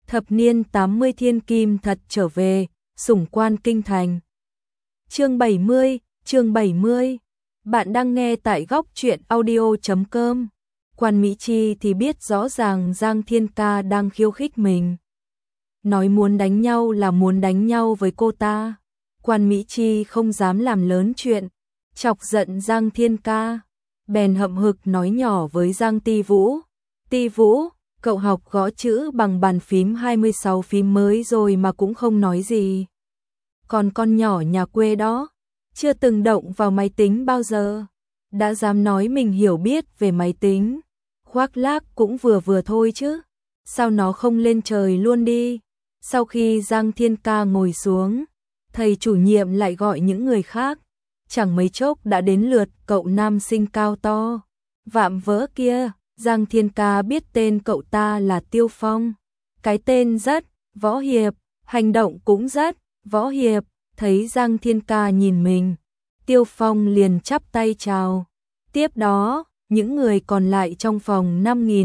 Thập niên 80 thiên kim thật trở về, sủng quan kinh thành. Chương 70. Bạn đang nghe tại góc truyện audio.com. Quan Mỹ Chi thì biết rõ ràng Giang Thiên Ca đang khiêu khích mình. Nói muốn đánh nhau là muốn đánh nhau với cô ta. Quan Mỹ Chi không dám làm lớn chuyện, chọc giận Giang Thiên Ca. Bèn hậm hực nói nhỏ với Giang Ti Vũ. Ti Vũ, cậu học gõ chữ bằng bàn phím 26 phím mới rồi mà cũng không nói gì. Còn con nhỏ nhà quê đó, chưa từng động vào máy tính bao giờ, đã dám nói mình hiểu biết về máy tính. Khoác lác cũng vừa vừa thôi chứ, sao nó không lên trời luôn đi. Sau khi Giang Thiên Ca ngồi xuống, thầy chủ nhiệm lại gọi những người khác. Chẳng mấy chốc đã đến lượt cậu nam sinh cao to, vạm vỡ kia. Giang Thiên Ca biết tên cậu ta là Tiêu Phong. Cái tên rất võ hiệp, hành động cũng rất võ hiệp. Thấy Giang Thiên Ca nhìn mình, Tiêu Phong liền chắp tay chào. Tiếp đó, những người còn lại trong phòng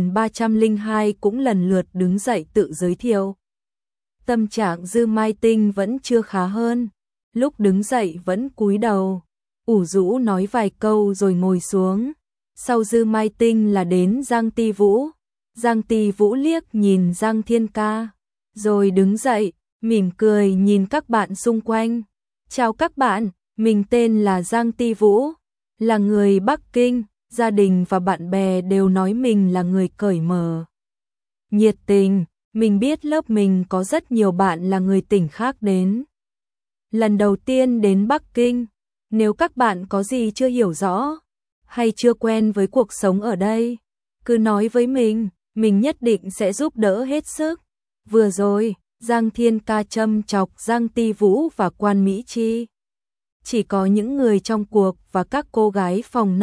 5302 cũng lần lượt đứng dậy tự giới thiệu. Tâm trạng Dư Mai Tinh vẫn chưa khá hơn, lúc đứng dậy vẫn cúi đầu, ủ rũ nói vài câu rồi ngồi xuống. Sau Dư Mai Tinh là đến Giang Ti Vũ. Giang Ti Vũ liếc nhìn Giang Thiên Ca, rồi đứng dậy, mỉm cười nhìn các bạn xung quanh. Chào các bạn, mình tên là Giang Ti Vũ, là người Bắc Kinh, gia đình và bạn bè đều nói mình là người cởi mở, nhiệt tình. Mình biết lớp mình có rất nhiều bạn là người tỉnh khác đến lần đầu tiên đến Bắc Kinh. Nếu các bạn có gì chưa hiểu rõ, hay chưa quen với cuộc sống ở đây, cứ nói với mình nhất định sẽ giúp đỡ hết sức. Vừa rồi, Giang Thiên Ca châm chọc Giang Ti Vũ và Quan Mỹ Chi. Chỉ có những người trong cuộc và các cô gái phòng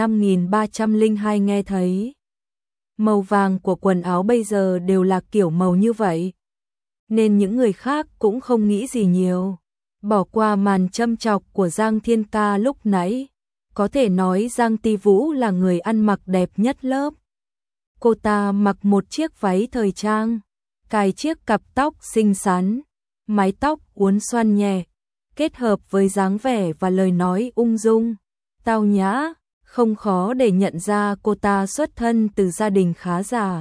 5302 nghe thấy. Màu vàng của quần áo bây giờ đều là kiểu màu như vậy, nên những người khác cũng không nghĩ gì nhiều. Bỏ qua màn châm chọc của Giang Thiên Ca lúc nãy, có thể nói Giang Ti Vũ là người ăn mặc đẹp nhất lớp. Cô ta mặc một chiếc váy thời trang, cài chiếc cặp tóc xinh xắn, mái tóc uốn xoăn nhẹ, kết hợp với dáng vẻ và lời nói ung dung, tao nhã, không khó để nhận ra cô ta xuất thân từ gia đình khá giả.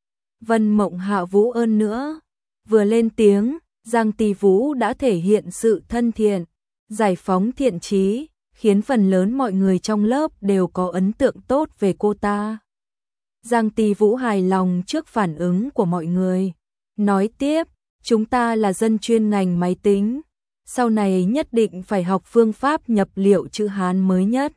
Vân Mộng Hạ Vũ ơn nữa. Vừa lên tiếng, Giang Ti Vũ đã thể hiện sự thân thiện, giải phóng thiện chí, khiến phần lớn mọi người trong lớp đều có ấn tượng tốt về cô ta. Giang Ti Vũ hài lòng trước phản ứng của mọi người, nói tiếp, chúng ta là dân chuyên ngành máy tính, sau này nhất định phải học phương pháp nhập liệu chữ Hán mới nhất.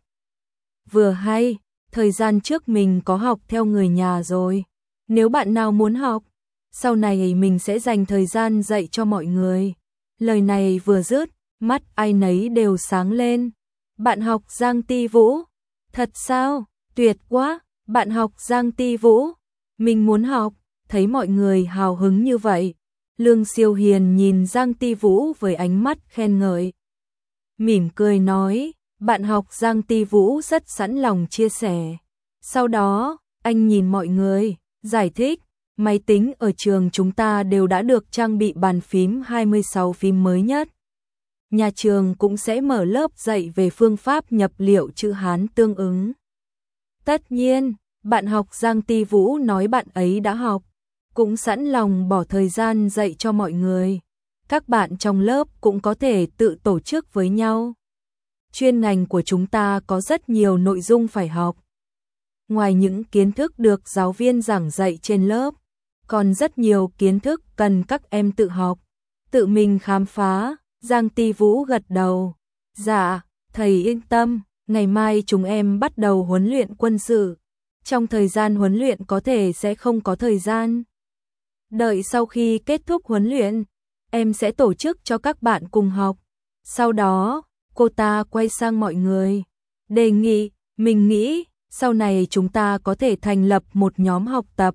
Vừa hay, thời gian trước mình có học theo người nhà rồi, nếu bạn nào muốn học, sau này mình sẽ dành thời gian dạy cho mọi người. Lời này vừa dứt, mắt ai nấy đều sáng lên. Bạn học Giang Ti Vũ? Thật sao? Tuyệt quá! Bạn học Giang Ti Vũ? Mình muốn học. Thấy mọi người hào hứng như vậy, Lương Siêu Hiền nhìn Giang Ti Vũ với ánh mắt khen ngợi. Mỉm cười nói, bạn học Giang Ti Vũ rất sẵn lòng chia sẻ. Sau đó, anh nhìn mọi người, giải thích, máy tính ở trường chúng ta đều đã được trang bị bàn phím 26 phím mới nhất. Nhà trường cũng sẽ mở lớp dạy về phương pháp nhập liệu chữ Hán tương ứng. Tất nhiên, bạn học Giang Ti Vũ nói bạn ấy đã học, cũng sẵn lòng bỏ thời gian dạy cho mọi người. Các bạn trong lớp cũng có thể tự tổ chức với nhau. Chuyên ngành của chúng ta có rất nhiều nội dung phải học. Ngoài những kiến thức được giáo viên giảng dạy trên lớp, còn rất nhiều kiến thức cần các em tự học, tự mình khám phá. Giang Ti Vũ gật đầu. Dạ, thầy yên tâm, ngày mai chúng em bắt đầu huấn luyện quân sự. Trong thời gian huấn luyện có thể sẽ không có thời gian. Đợi sau khi kết thúc huấn luyện, em sẽ tổ chức cho các bạn cùng học. Sau đó, cô ta quay sang mọi người, đề nghị, mình nghĩ, sau này chúng ta có thể thành lập một nhóm học tập.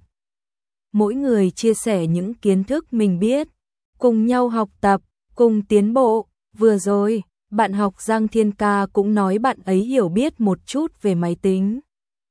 Mỗi người chia sẻ những kiến thức mình biết, cùng nhau học tập, cùng tiến bộ. Vừa rồi, bạn học Giang Thiên Ca cũng nói bạn ấy hiểu biết một chút về máy tính.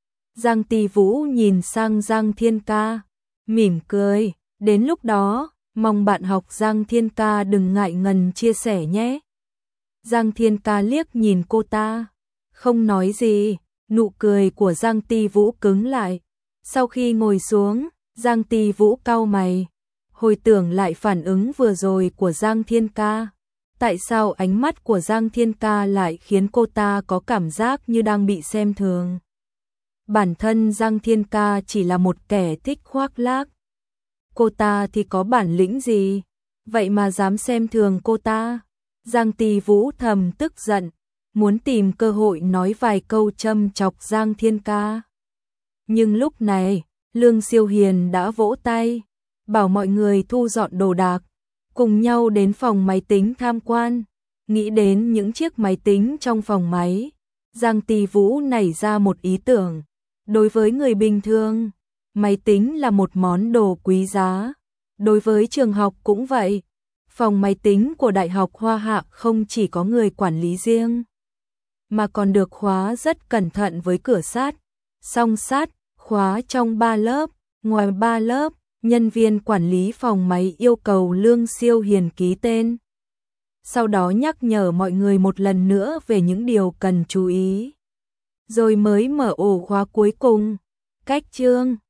Giang Ti Vũ nhìn sang Giang Thiên Ca, mỉm cười, đến lúc đó, Mong bạn học Giang Thiên Ca đừng ngại ngần chia sẻ nhé. Giang Thiên Ca liếc nhìn cô ta, không nói gì, nụ cười của Giang Ti Vũ cứng lại. Sau khi ngồi xuống, Giang Ti Vũ cau mày, hồi tưởng lại phản ứng vừa rồi của Giang Thiên Ca. Tại sao ánh mắt của Giang Thiên Ca lại khiến cô ta có cảm giác như đang bị xem thường? Bản thân Giang Thiên Ca chỉ là một kẻ thích khoác lác. Cô ta thì có bản lĩnh gì? Vậy mà dám xem thường cô ta? Giang Ti Vũ thầm tức giận, muốn tìm cơ hội nói vài câu châm chọc Giang Thiên Ca. Nhưng lúc này, Lương Siêu Hiền đã vỗ tay, bảo mọi người thu dọn đồ đạc, cùng nhau đến phòng máy tính tham quan. Nghĩ đến những chiếc máy tính trong phòng máy, Giang Ti Vũ nảy ra một ý tưởng. Đối với người bình thường, máy tính là một món đồ quý giá. Đối với trường học cũng vậy. Phòng máy tính của Đại học Hoa Hạ không chỉ có người quản lý riêng, mà còn được khóa rất cẩn thận với cửa sắt, song sắt, khóa trong 3 lớp. Ngoài 3 lớp, nhân viên quản lý phòng máy yêu cầu Lương Siêu Hiền ký tên. Sau đó nhắc nhở mọi người một lần nữa về những điều cần chú ý. Rồi mới mở ổ khóa cuối cùng. Cách chương